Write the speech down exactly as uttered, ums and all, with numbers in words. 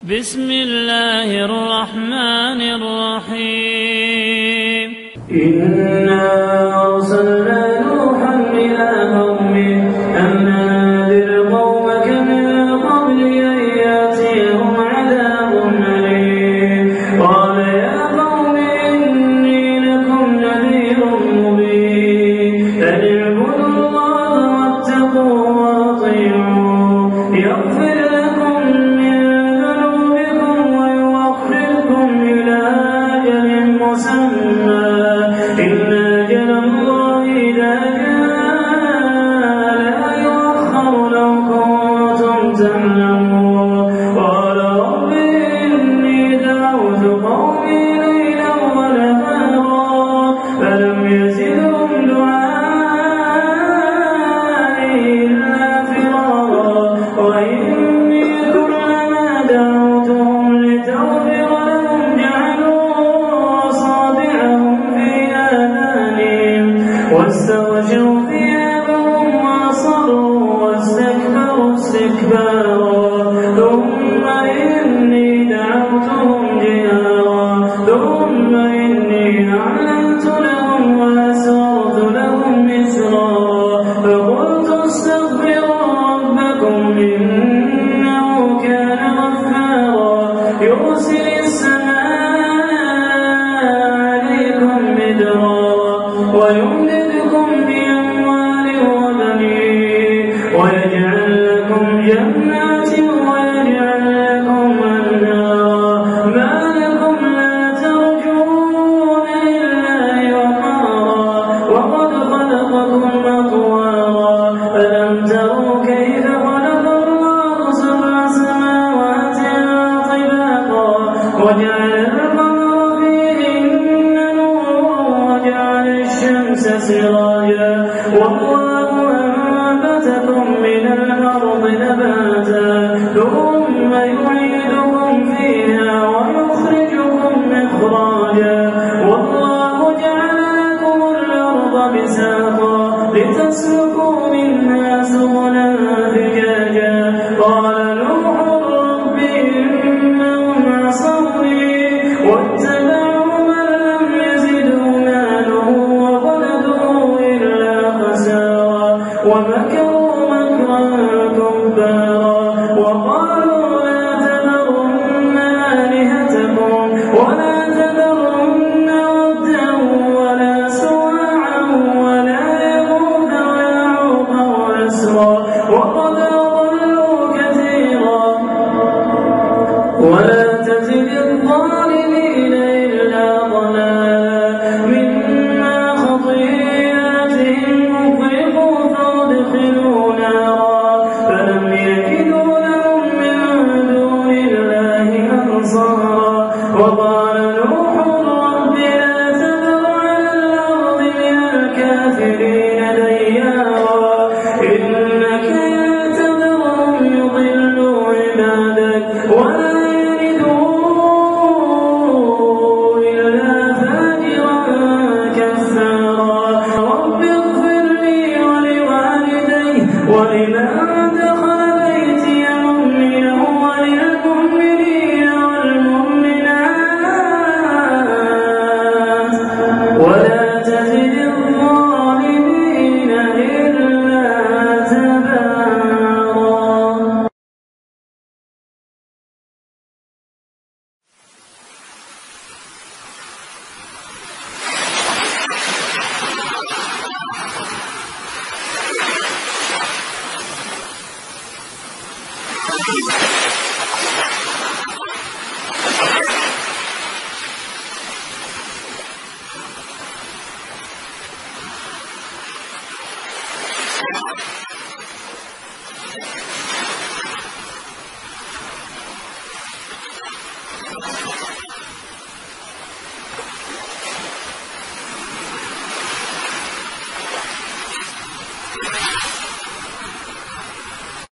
بسم الله الرحمن الرحيم. إنا أرسلنا نوحا إلى قومه أن أنذر قومك من قبل أن يأتيهم عذاب أليم. قال يا قوم إني لكم نذير مبين أن اعبدوا الله واتقوه وأطيعوه يغفر لكم من ذنوبكم ويوخركم إلى أجل مسمى إن أجل الله إذا جاء لا يؤخر لو كنتم تعلمون. قال رب إني دعوت قومي ليلا ونهارا فلم يزدهم دعائي إلا فرارا وإني كلما دعوتهم لتغفر لهم جعلوا أصابعهم في آذانهم واستغشوا ثيابهم وأصروا واستكبروا استكبارا ثم إني دعوتهم جهارا ثم إني أعلنت لهم وأسررت لهم إسرارا فقلت استغفروا ربكم إنه كان غفارا يرسل السماء عليكم مدرارا ويمددكم بأموال وبنين ويجعل لكم جنات ويجعل لكم أنهارا ما لكم لا ترجون لله وقارا وقد خلقكم أطوارا ألم تروا كيف خلق الله سبع سماوات طباقا وجعل القمر فيهن نورا وجعل الشمس سراجا والله أنبتكم من الأرض نباتا ثم يعيدكم فيها ويخرجكم إخراجا والله جعل لكم الأرض بساطا لتسلكوا منها سبلا فجاجا. قال نوح رب إنهم عصوني واتبعوا من لم يزده ماله وولده إلا خسارا ومكروا